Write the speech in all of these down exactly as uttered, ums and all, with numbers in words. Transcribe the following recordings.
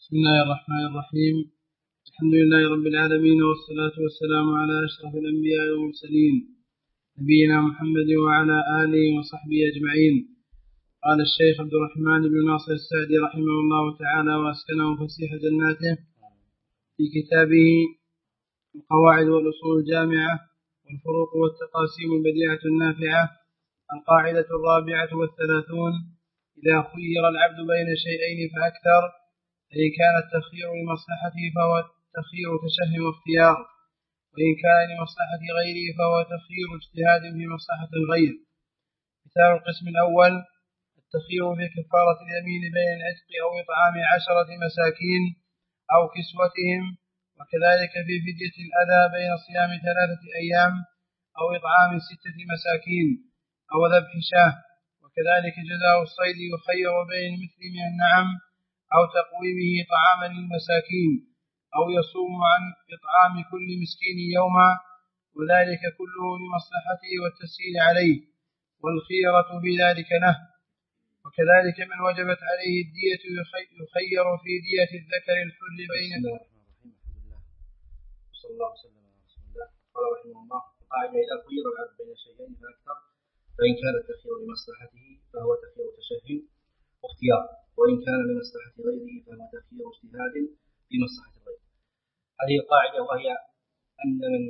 بسم الله الرحمن الرحيم. الحمد لله رب العالمين، والصلاة والسلام على أشرف الأنبياء والمرسلين نبينا محمد وعلى آله وصحبه أجمعين. قال الشيخ عبد الرحمن بن ناصر السعدي رحمه الله تعالى وأسكنه فسيح جناته في كتابه القواعد والأصول الجامعة والفروق والتقاسيم البديعة النافعة القاعدة الرابعة والثلاثون: إذا خير العبد بين شيئين فأكثر، فإن كان التخيير لمصلحته فهو تخيير تشهي واختيار، وإن كان لمصلحة غيره فهو تخيير اجتهاد في مصلحة الغير. مثال القسم الأول: التخيير في كفارة اليمين بين العتق أو إطعام عشرة مساكين أو كسوتهم، وكذلك في فدية الأذى بين صيام ثلاثة أيام أو إطعام ستة مساكين أو ذبح شاه، وكذلك جزاء الصيد يخير بين مثل من النعم أو تقويمه طعاما للمساكين، أو يصوم عن إطعام كل مسكين يوما، وذلك كله لمصلحته والتسهيل عليه، والخيرة في ذلك له. وكذلك من وجبت عليه الدية يخير في دية الذكر الحر بين بسم الله الرحمن الرحيم. الحمد لله وصلى الله وسلم على رسول الله. قال رحمه الله: القاعدة: إذا خير العبد بين شيئين فأكثر، فإن كان التخيير لمصلحته فهو تخيير تشهي واختيار، وإن كان لمصلحة غيره فهو تخيير اجتهاد في مصلحة الغير. هذه القاعدة، وهي أن من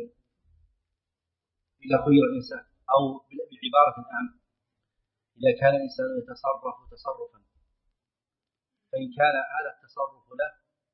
إذا خير الإنسان، أو بعبارة أعم، إذا كان الإنسان يتصرف تصرفا فإن كان هذا التصرف له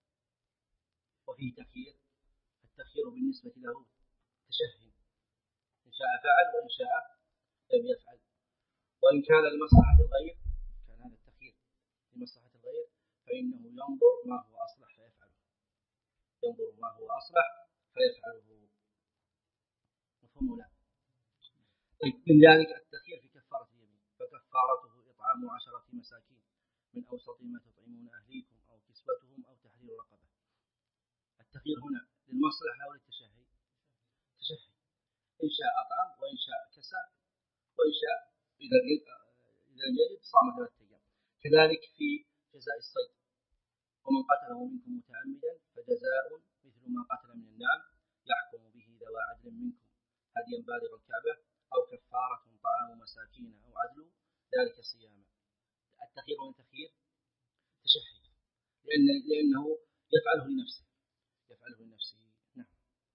وفيه تخيير، التخيير بالنسبة له تشهي، إن شاء فعل وإن شاء لم يفعل. وإن كان لمصلحة الغير، كان هذا التخيير لمصلحة الغير، فإنه ينظر ما هو أصلح فيفعله، ينظر ما هو أصلح فيفعله. مفهوم لا؟ طيب، من ذلك التخيير في كفارة اليمين، فكفارته إطعام عشرة مساكين من أوسط ما تطعمون أهليكم أو كسوتهم أو تحرير رقبة. التخيير هنا للمصلحة وللتشهي؟ تشهي، إن شاء أطعم وإن شاء كسى وإن شاء إذا إذا يجد صام ثلاثة أيام. كذلك في جزاء الصيد: ومن قتله منكم متعمدا فجزاء مثل ما قتل من النعم يحكم به ذوى عدل منكم هديا بالغ الكعبة أو كفارة طعام مساكين أو عدل ذلك صياما. التخيير من تخيير تشهي، لأن لأنه يفعله لنفسه يفعله لنفسه نعم.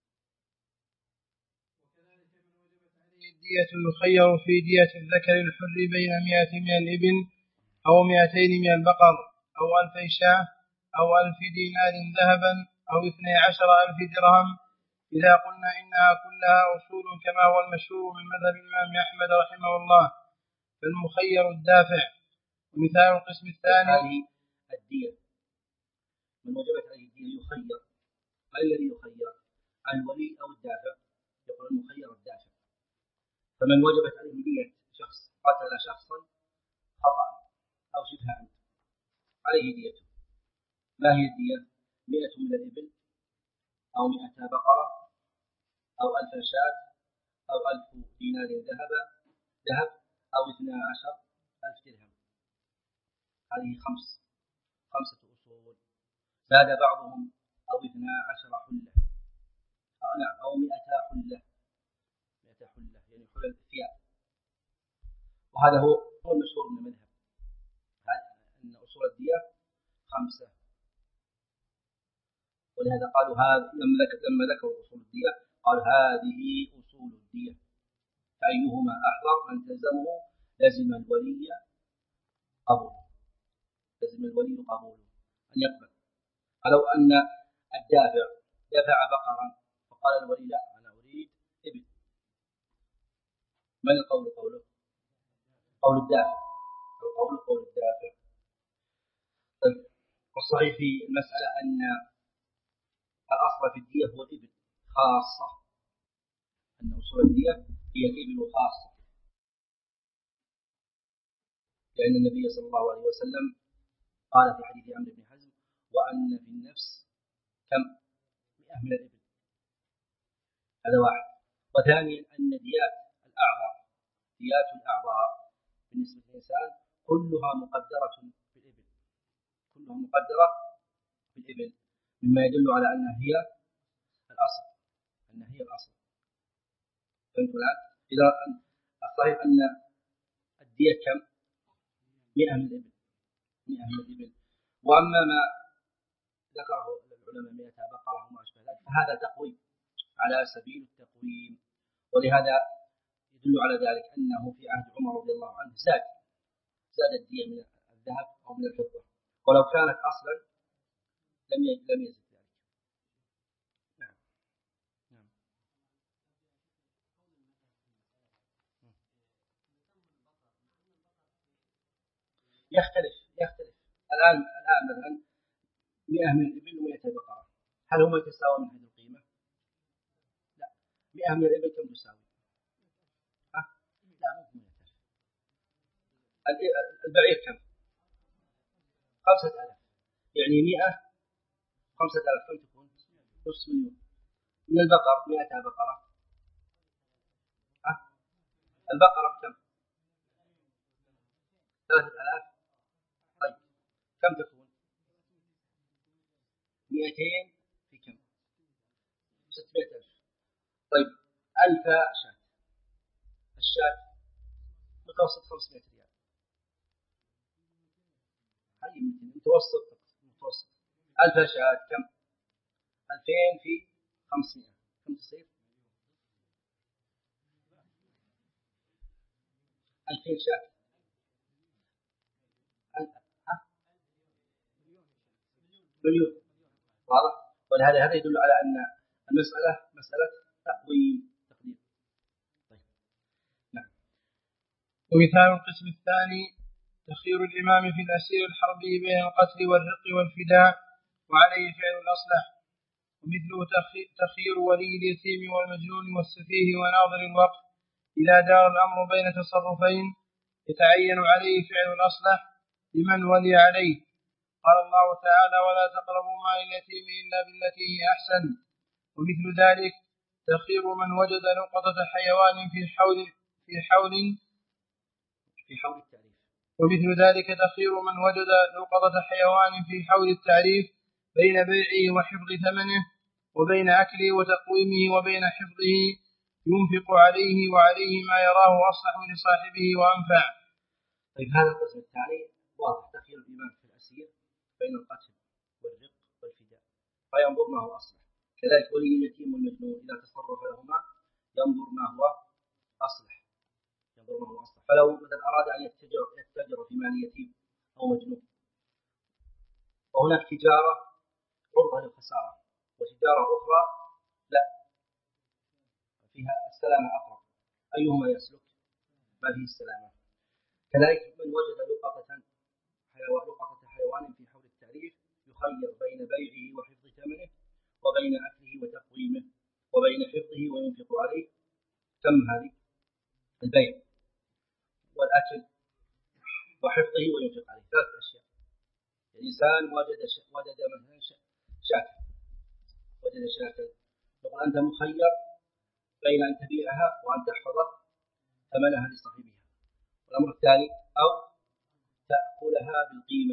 وكذلك من وجبت عليه الدية يخير في دية الذكر الحر بين مئة من الإبل أو مئتين من البقر أو ألفي شاه أو ألف دينار ذهبا أو اثني عشر ألف درهم، إذا قلنا إنها كلها أصول كما هو المشهور من مذهب الإمام أحمد رحمه الله، فالمخير الدافع. ومثال القسم الثاني: هذه الدية من وجبت عليه الدية يخير. ما الذي يخير؟ الولي أو الدافع؟ يقول المخير الدافع. فمن وجبت عليه دية شخص قتل شخصا خطأ أو شبه عمد، عليه ديته. ما هي الدية؟ مئة من الإبل أو مئة بقرة أو ألف شاة أو ألف دينار ذهب ذهب أو اثنا عشر ألف درهم. هذه خمس خمسة أصول. زاد بعضهم أو اثنا عشر حلة أو نعم أو مئة حلة مئة حلة يعني حلة الثياب. وهذا هو هو المشهور من المذهب، أن أصول الدية خمسة. ولهذا قالوا هذا لما لما ذكروا أصول الدية قال هذه أصول الدية، فأيهما أحضر من تلزمه لزم الولي قبوله لزم الولي قبوله أن يقبل. فلو أن الدافع دفع بقرا فقال الولي لا، أنا أريد إبل، من القول؟ قوله قول الدافع القول قول الدافع. طيب، والصحيح في المسألة أن الأصل في الدية هو الإبل خاصة، أن أصول الدية هي الإبل خاصة، لأن النبي صلى الله عليه وسلم قال في حديث عمرو بن حزم: وأن في النفس كم؟ مئة من الإبل. هذا واحد. وثانيا أن ديات الأعضاء ديات الأعضاء بالنسبة للإنسان كلها مقدرة في الإبل كلها مقدرة في الإبل مما يدل على أنها هي الأصل أنها هي الأصل. فهمت الآن؟ إذا الصحيح أن الدية كم؟ مئة من الإبل مئة من الإبل. وأما ما ذكره العلماء مئة بقرة وما أشبه ذلك فهذا تقويم على سبيل التقويم، ولهذا يدل على ذلك أنه في عهد عمر رضي الله عنه زاد زاد الدية من الذهب أو من الفضة، ولو كانت أصلا لم لم يزد ذلك. نعم نعم يختلف يختلف الآن الآن مثلا مئة من الإبل ومئة بقرة، هل هما يتساوون من حيث القيمة؟ لا. مئة من الإبل كم تساوي؟ ها؟ لا مو البعير كم؟ خمسة آلاف، يعني مئة خمسة آلاف كم تكون؟ نصف مليون. من البقر مئة بقرة، ها؟ البقرة كم؟ ثلاثة آلاف. طيب كم تكون؟ مئتين في كم؟ ستمائة ألف. طيب ألف شاة، الشاة متوسط خمسمائة ريال، هاي متوسط متوسط. ألف شاة كم؟ ألفين في خمسمائة كم تصير؟ ألفين شاة ها؟ مليون. واضح؟ ولهذا هذا يدل على أن المسألة مسألة تقويم تقدير. طيب نعم. ومثال القسم الثاني تخيير الإمام في الأسير الحربي بين القتل والرق والفداء وعليه فعل الأصلح، ومثله تخيير ولي اليتيم والمجنون والسفيه وناظر الوقف إذا دار الأمر بين تصرفين يتعين عليه فعل الأصلح لمن ولي عليه. قال الله تعالى ولا تقربوا مال اليتيم إلا بالتي هي أحسن. ومثل ذلك تخيير من وجد نقطة حيوان في حول في حول في حول التعريف ومثل ذلك تخيير من وجد نقطة حيوان في حول التعريف بين بيعه وحفظ ثمنه، وبين أكله وتقويمه، وبين حفظه ينفق عليه وعليه ما يراه أصلح لصاحبه وأنفع. طيب هذا القسم الثاني واضح، تخيير الإمام في الأسير بين القتل والرق والفداء فينظر ما هو أصلح. كذلك ولي اليتيم والمجنون إذا تصرف لهما ينظر ما هو أصلح ينظر ما هو أصلح. فلو مثلا أراد أن يتجر يتجر في مال يتيم أو مجنون وهناك تجارة عرضة للخسارة وتجارة أخرى لا فيها السلامة أقرب، أيهما يسلك؟ ما فيه السلامة. كذلك من وجد لقطة حيوان لقطة حيوان في حول التعريف يخير بين بيعه وحفظ ثمنه وبين أكله وتقويمه وبين حفظه وينفق عليه. كم هذه؟ البيع والأكل وحفظه وينفق عليه ثلاث أشياء. الإنسان وجد ش... وجد مثلا شاة وجد شاة يقول أنت مخير بين أن تبيعها وأن تحفظ ثمنها لصاحبها. الأمر الثاني أو تأكلها بالقيمة.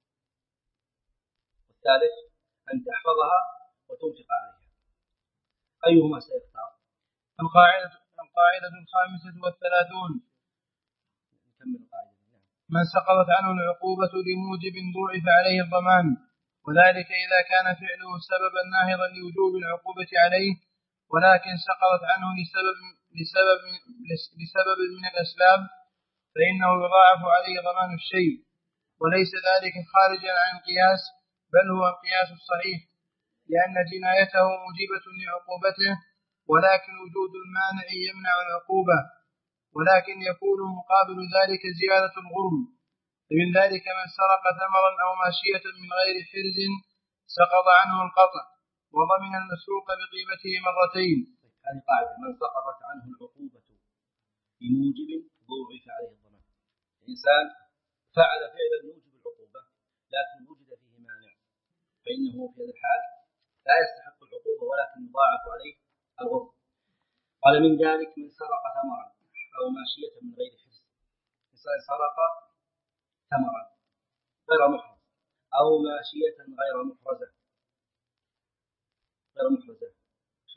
والثالث أن تحفظها وتنفق عليها. أيهما سيختار؟ القاعدة القاعدة الخامسة والثلاثون. نكمل القاعدة. من سقطت عنه العقوبة لموجب ضوعف عليه الضمان، وذلك إذا كان فعله سببا ناهضا لوجوب العقوبة عليه، ولكن سقطت عنه لسبب لسبب لسبب من الأسباب فإنه يضاعف عليه ضمان الشيء، وليس ذلك خارجا عن القياس بل هو القياس الصحيح، لأن جنايته موجبة لعقوبته، ولكن وجود المانع يمنع العقوبة، ولكن يكون مقابل ذلك زيادة الغرم. فمن ذلك من سرق ثمرا أو ماشية من غير حرز سقط عنه القطع وضمن المسروق بقيمته مرتين. هذه قاعدة، من سقطت عنه العقوبة بموجب ضوعف عليه الضمان. الإنسان فعل فعلا يوجب العقوبة لكن وجد فيه مانع فإنه في هذا الحال لا يستحق العقوبة ولكن يضاعف عليه الغرم. قال من ذلك من سرق ثمرا أو ماشية من غير حرز. الإنسان سرق ثمرا غير محرز أو ماشية غير محرزة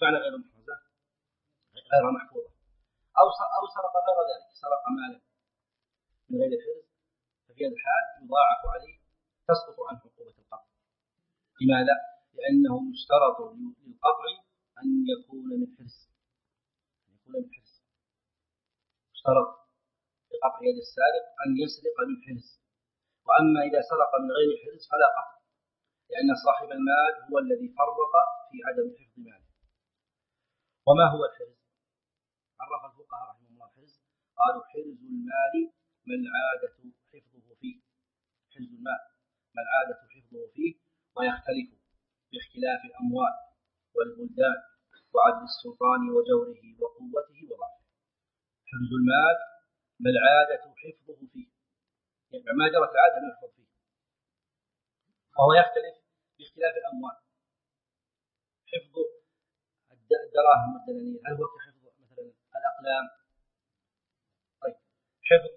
معنى غير محرزة؟ غير محفوظة. أو أو سرق غير ذلك، سرق مالا من غير حرز، ففي هذا الحال يضاعف عليه، تسقط عنه عقوبة القطع. لماذا؟ لأنه يشترط للقطع أن يكون من حرز، أن يكون من حرز. يشترط لقطع يد السارق أن يسرق من حرز. وأما إذا سرق من غير حرز فلا قطع، لأن صاحب المال هو الذي فرط في عدم حفظ ماله. وما هو الحرز؟ عرف الفقهاء رحمه الله الحرز، قالوا حرز المال ما العادة حفظه فيه. حرز المال ما العادة حفظه فيه، ويختلف باختلاف الأموال والبلدان وعدل السلطان وجوره وقوته وضعفه. حرز المال ما العادة حفظه فيه، يعني ما جرت العادة أن يحفظ فيه، وهو يختلف باختلاف الأموال. حفظ الدراهم والدنانير هل هو كحفظ مثلا الأقلام؟ طيب حفظ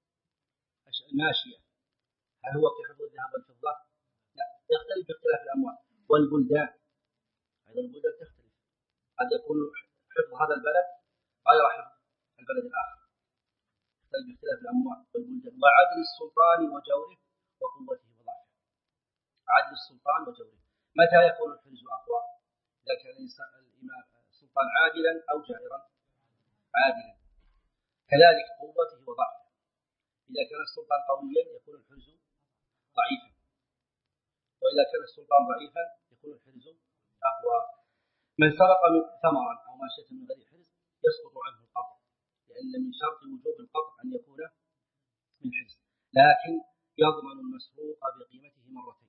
الماشية هل هو كحفظ الذهب والفضة؟ لا، يختلف باختلاف الأموال. والبلدان أيضا البلدان تختلف، قد يكون حفظ هذا البلد غير حفظ البلد الآخر، يختلف باختلاف الأموال والبلدان. وعدل السلطان وجوره وقوته وضعفه. عدل السلطان وجوره، متى يكون الحرز أقوى؟ إذا كان الإمام السلطان عادلا أو جائرا؟ عادلا. كذلك قوته وضعفه، إذا كان السلطان قويا يكون الحرز ضعيفا، وإذا كان السلطان ضعيفا يكون الحرز أقوى. من سرق من ثمرا أو ماشية من غير حرز يسقط عنه القطع، لأن من شرط وجوب القطع أن يكون من حرز، لكن يضمن المسروق بقيمته مرتين،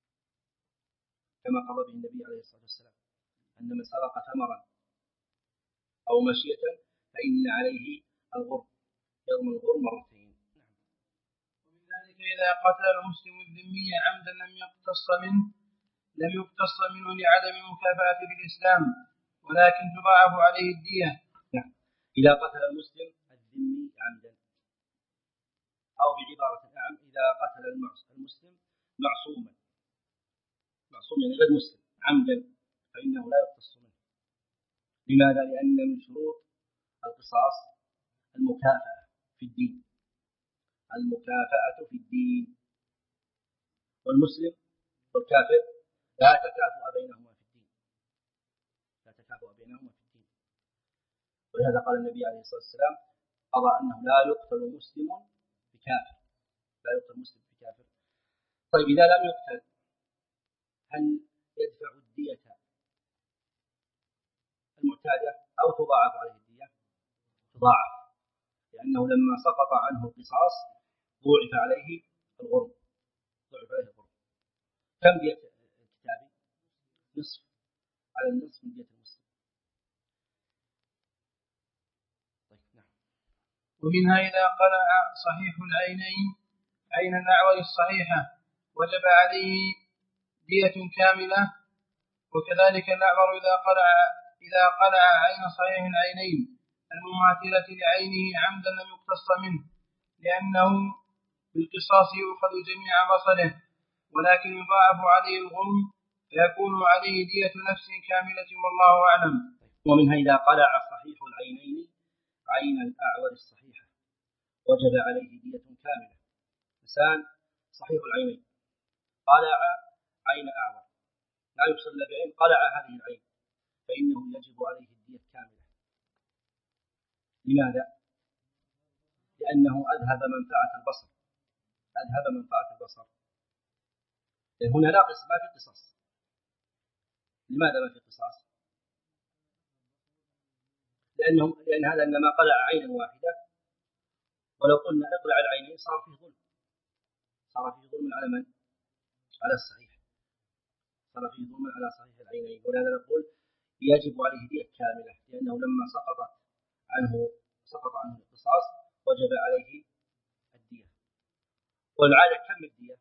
كما قضى به النبي عليه الصلاة والسلام أن من سرق ثمرا أو ماشية فإن عليه الغرم، يضمن الغرم مرتين. ومن ذلك إذا قتل المسلم الذمي عمدا لم يقتص منه لم يقتص منه لعدم المكافأة في الإسلام، ولكن تضاعف عليه الدية. نعم. إذا قتل المسلم الذمي عمدا، أو بعبارة نعم إذا قتل المسلم معصوما، معصوم يعني غير مسلم عمدا، فإنه لا يقتص منه. لماذا؟ لأن من شروط القصاص المكافأة في الدين، المكافأة في الدين. والمسلم والكافر لا تكافؤ بينهما في الدين، لا تكافؤ بينهما في الدين. ولهذا قال النبي عليه الصلاة والسلام قضى أنه لا يقتل مسلم بكافر، لا يقتل مسلم بكافر. طيب إذا لم يقتل هل يدفع الدية المعتادة أو تضاعف عليه الدية؟ تضاعف، لأنه لما سقط عنه القصاص ضوعف عليه الغرم، ضوعف عليه الغرم. كم دية الكتابي؟ نصف، على النصف من دية المسلم. طيب نعم. ومنها إذا قلع صحيح العينين عين الأعور الصحيحة وجب عليه دية كاملة، وكذلك الأعور إذا قلع إذا قلع عين صحيح العينين المماثلة لعينه عمدا لم يقتص منه، لأنه بالقصاص يؤخذ جميع بصره، ولكن يضاعف عليه الغرم فيكون عليه دية نفس كاملة، والله أعلم. ومنها إذا قلع صحيح العينين عين الأعور الصحيحة وجب عليه دية كاملة. إنسان صحيح العينين قلع عين أعور لا يصلى بعين، قلع هذه العين، فإنه يجب عليه الدية كاملة. لماذا؟ لأنه أذهب منفعة البصر، أذهب منفعة البصر. هنا لا قصاص، ما في قصاص. لماذا ما في قصاص؟ لأنه لأن هذا إنما قلع عينا واحدة، ولو قلنا اقلع العينين صار فيه ظلم، صار فيه ظلم على من؟ على الصحيح، صار فيه ظلم على صحيح العينين. ولهذا نقول يجب عليه دية كاملة، لأنه لما سقط عنه سقط عنه القصاص وجب عليه الدية. والعادة كم الدية؟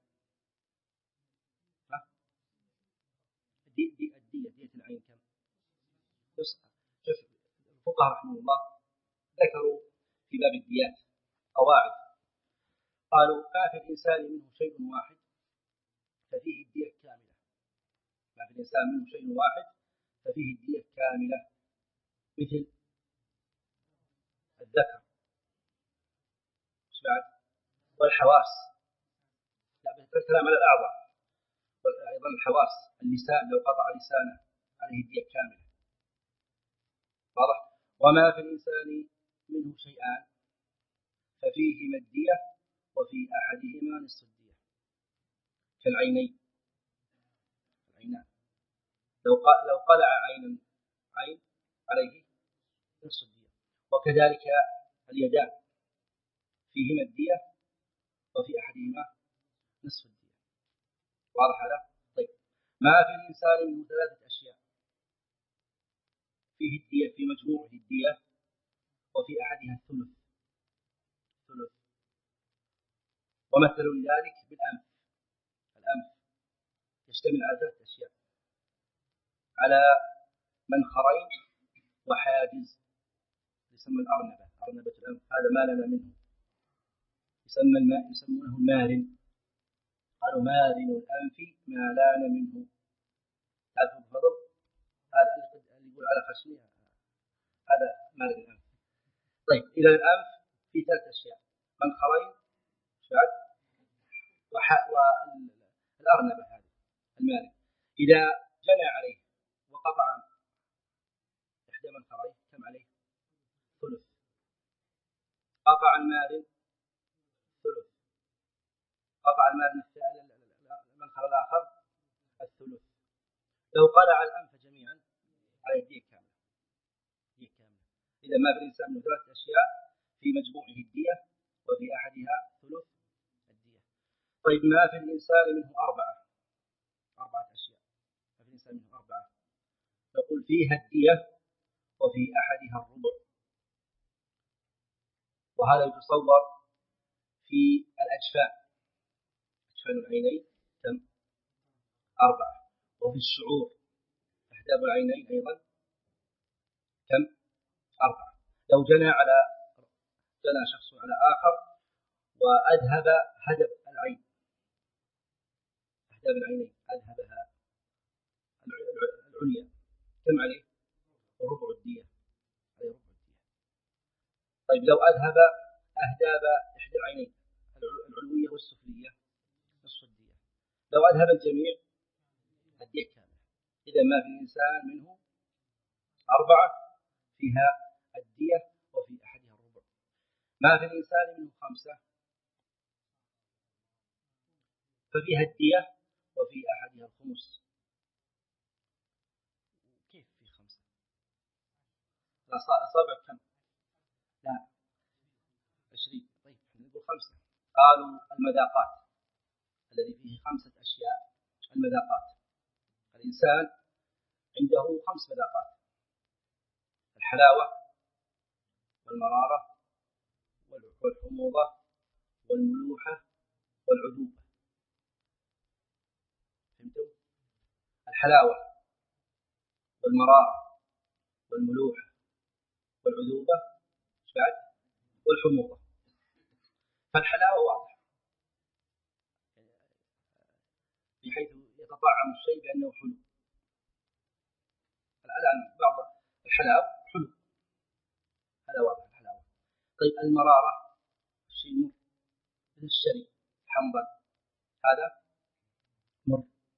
الدية الدية دية العين كم؟ نصف. شوف الفقهاء رحمه الله ذكروا في باب الديات قواعد، قالوا ما في الإنسان منه شيء واحد ففيه الدية كاملة، ما في الإنسان منه شيء واحد ففيه الدية كاملة. مثل الذكر بعد والحواس. لا بالكلام على الأعضاء. وأيضا الحواس اللسان لو قطع لسانه عليه الدية كاملة. واضح؟ وما في الإنسان منه شيئان ففيهما الدية وفي أحدهما نصف الدية كالعينين. العينان لو لو قلع عين عين عليه نصف الدية. وكذلك اليدان فيهما الدية وفي أحدهما نصف الدية. واضح هذا؟ طيب ما في الإنسان منه ثلاثة أشياء فيه الدية في مجموعه الدية وفي أحدها الثلث. ثلث. ومثلوا لذلك بالأنف. الأنف يشتمل على ثلاثة أشياء على منخرين وحاجز يسمى الأرنبة. أرنبة الأنف هذا ما لنا منه يسمى الماء يسمونه المارن. قالوا مارن الأنف ما لان منه. هذا الفضل هذا اللي يقول على خشمها هذا مارن الأنف. طيب إلى الأنف في ثلاث أشياء منخرين شعب والأرنبة هذه المارن. إذا جنى عليه وقطع إحدى منخريه كم عليه؟ ثلث. قطع المارن ثلث. قطع المارن المنخر الآخر الثلث. لو قلع الأنف جميعا على الدية كاملة. دية كاملة. إذا ما في الإنسان من ثلاث أشياء في مجموعه الدية وفي أحدها ثلث الدية. طيب ما في الإنسان منه أربعة أربعة أشياء. ما في الإنسان منه أربعة نقول فيها الدية وفي أحدها الربع. وهذا يتصور في الأجفان. أجفان العينين كم؟ أربعة. وفي الشعور أحداب العينين أيضا كم؟ أربعة. لو جنى على جنى شخص على آخر وأذهب هدب العين أحداب العينين أذهبها العليا كم عليه؟ ربع الدية. عليه ربع الدية. طيب لو أذهب أهداب إحدى العينين العلوية والسفلية نصف الدية. لو أذهب الجميع الدية كاملة. إذا ما في الإنسان منه أربعة فيها الدية وفي أحدها الربع. ما في الإنسان منه خمسة ففيها الدية وفي أحدها الخمس. كيف في خمسة؟ الأصابع كم؟ لا عشرين. طيب نقول خمسة. قالوا المذاقات الذي فيه خمسة أشياء. المذاقات الإنسان عنده خمس مذاقات: الحلاوة والمرارة والحموضة والملوحة والعذوبة. فهمتم؟ الحلاوة والمرارة والملوحة والعذوبة بعد والحموضة. فالحلاوة واضح بحيث يتطعم الشيء بأنه حلو. الآن بعض الحلاوة حلو هذا واضح الحلاوة. طيب المرارة شيء مر مثل الشري حنظل هذا مر.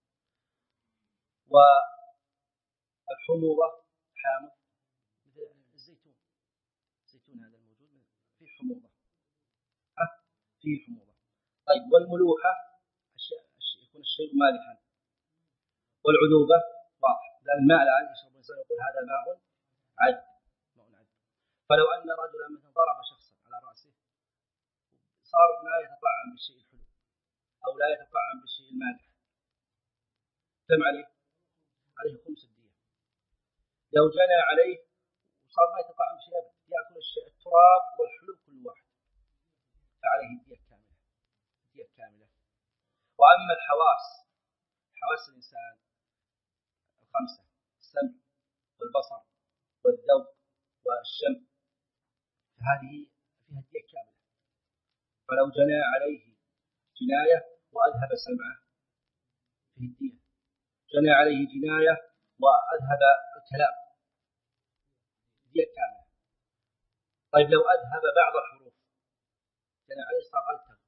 والحموضة حامض مثل الزيتون. الزيتون هذا الموجود فيه حموضة. ها فيه حموضة. طيب والملوحة الشيء يكون الشيء مالحا. والعذوبة واضح لأن الماء الآن يشرب الإنسان يقول هذا ماء عذب. ماء عذب. فلو أن رجلا مثلا ضرب شخصا على رأسه صار لا يتطعم بالشيء الحلو أو لا يتطعم بالشيء المالح كم عليه؟ عليه خمس الدية. لو جنى عليه وصار ما يتطعم بشيء أبدا يأكل الشيء التراب والحلو كل واحد فعليه الدية كاملة. الدية كاملة. وأما الحواس حواس الإنسان الخمسة السمع والبصر والذوق والشم فهذه فيها الدية كاملة. فلو جنى عليه جناية وأذهب سمعه فيه الدية. جنى عليه جناية وأذهب الكلام الدية كاملة. طيب لو أذهب بعض الحروف كان عليه صار ألتغ،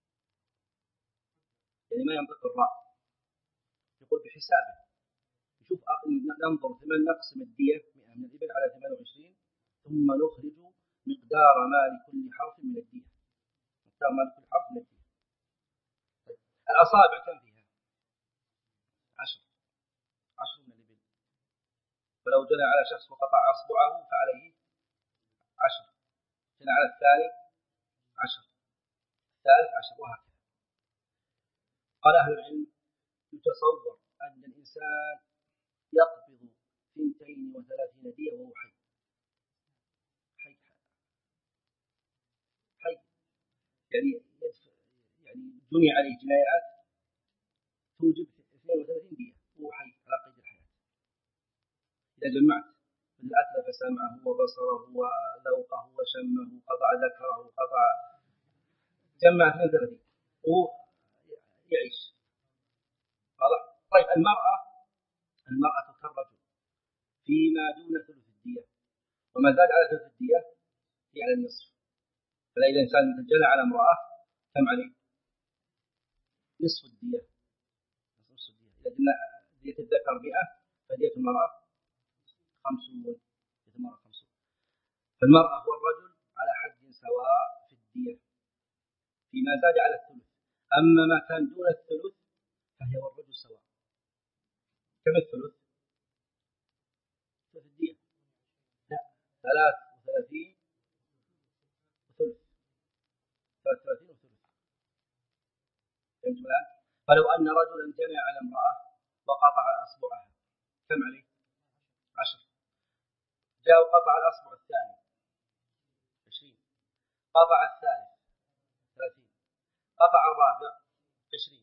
يعني ما ينطق الراء، يقول بحسابه يشوف ننظر ثمن نقسم الدية مئة من الإبل على ثمانية وعشرين ثم نخرج مقدار ما لكل حرف من الدية، مقدار ما لكل حرف من الدية. طيب. الأصابع كم فيها؟ عشر، عشر من الإبل، فلو جنى على شخص وقطع أصبعه فعليه عشر، جنى على الثاني عشر، الثالث عشر، وهكذا. قال أهل العلم يتصور أن الإنسان يقبض اثنتين وثلاثين دية وهو حي، حي حي يعني يدفع، يعني جني عليه جنايات توجب اثنين وثلاثين دية وهو حي على قيد الحياة. إذا جمعت من أتلف سمعه وبصره وذوقه وشمه قطع ذكره قطع، جمع اثنين وثلاثين وهو يعيش. واضح؟ طيب المرأة، المرأة كالرجل فيما دون ثلث الدية، وما زاد على ثلث الدية هي على النصف. فلا إذا إنسان جنى على امرأة كم عليه؟ نصف الدية. نصف الدية. إذا قلنا دية الذكر مئة فدية المرأة خمسون، دية المرأة خمسون. فالمرأة والرجل على حد سواء في الدية فيما زاد على الثلث، أما ما كان دون الثلث فهي والرجل سواء. كم الثلث؟ ثلث الدية؟ لا، ثلاث وثلاثين وثلث، ثلاث وثلاثين وثلث. فهمت الآن؟ فلو أن رجلا جنى على امرأة وقطع أصبعها كم عليه؟ عشر. جاء وقطع الأصبع الثاني عشرين، قطع الثالث ثلاثين، قطع الرابع عشرين،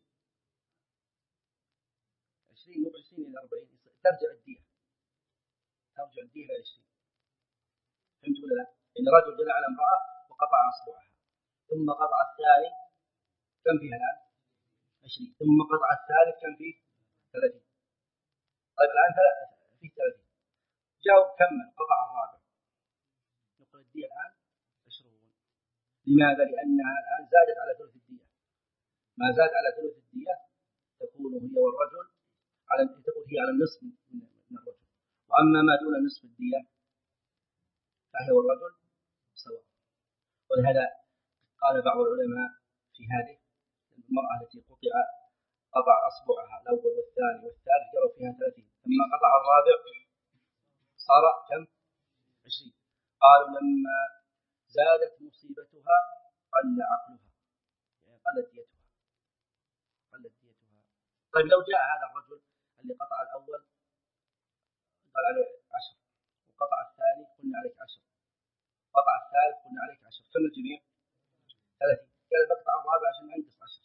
عشرين مو بعشرين إلى أربعين، ترجع الدية، ترجع الدية إلى عشرين. فهمت ولا لا؟ إن رجل جنى على امرأة وقطع أصبعها ثم قطع الثاني كم فيها الآن؟ عشرين، ثم قطع الثالث كم فيه؟ ثلاثين. طيب الآن فيه ثلاثين، جاء وكمل قطع الرابع، نقول الدية الآن عشرون. لماذا؟ لأنها الآن زادت على ثلث الدية، ما زاد على ثلث الدية تكون هي والرجل على، تكون هي على النصف من الرجل، وأما ما دون نصف الدية فهي والرجل سواء. ولهذا قال بعض العلماء في هذه المرأة التي قطع قطع أصبعها الأول والثاني والثالث جروا فيها ثلاثين، ثم قطع الرابع صار كم؟ عشرين. قالوا لما زادت مصيبتها قل عقلها، يعني قلت ديتها، قلت ديتها. طيب لو جاء هذا الرجل اللي قطع الأول قال عليه عشر، وقطع الثاني قلنا عليك عشر، قطع الثالث قلنا عليك عشر، كم الجميع؟ ثلاثين. قال بقطع الرابع عشان أنقص عشر.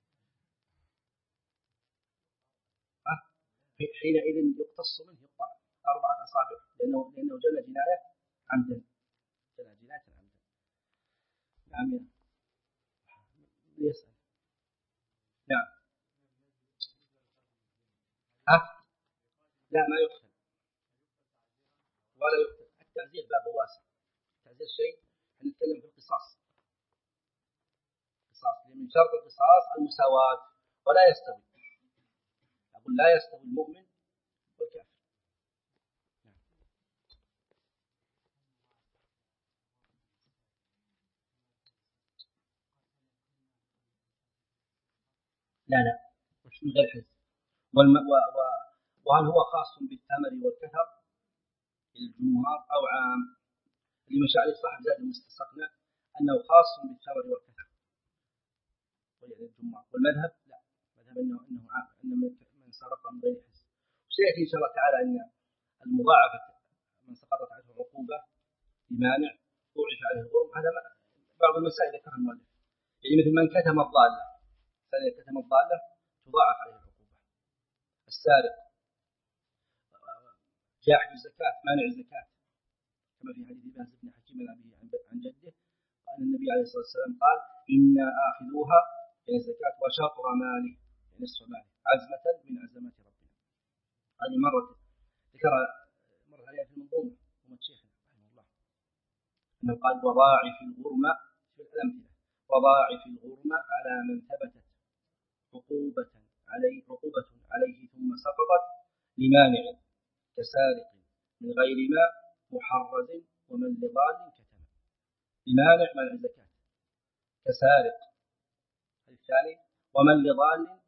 ها؟ حينئذ يقتص منه، يقطع أربعة أصابع، لأنه لأنه جنى جناية عمدا، جنى جناية عمدا. نعم يسأل. نعم. ها؟ لا ما يقتل ولا يقتل. التعزير باب واسع، التعزير شيء نتكلم في القصاص. القصاص من شرط القصاص المساواة، ولا يستوي، أقول لا يستوي المؤمن والكافر. لا لا مش من غير حز. والم... و... و... وهل هو خاص بالثمر والكثر الجمهور أو عام؟ اللي مشى عليه صاحب زاد المستسقنا أنه خاص بالثمر والكثر، ويعني الجمهور. والمذهب لا، مذهب أنه أنه عام، أن من سرق من غير حز. وسيأتي إن شاء الله تعالى أن المضاعفة من سقطت عنه عقوبة بمانع ضوعف عليه الغرم، هذا بعض المسائل ذكرها المؤلف. يعني مثل من كتم الضالة، ثانية كتم الضالة تضاعف عليه العقوبة. السارق جاحد الزكاة مانع الزكاة، كما في حديث باز بن حكيم عن جده أن النبي عليه الصلاة والسلام قال إنا آخذوها يعني الزكاة وشطر ماله يعني نصف ماله عزمة من عزمات ربنا. هذه مرة ذكر مرة عليها في المنظومة ومن شيخنا رحمه الله. أنه قال وضاعف الغرمة في الأمثلة وضاعف الغرمة على من ثبتت عقوبة عليه عقوبة عليه ثم سقطت لمانع كسارق من غير ما محرز ومن لضال كتم. لمانع منع الزكاة كسارق الثاني ومن لضال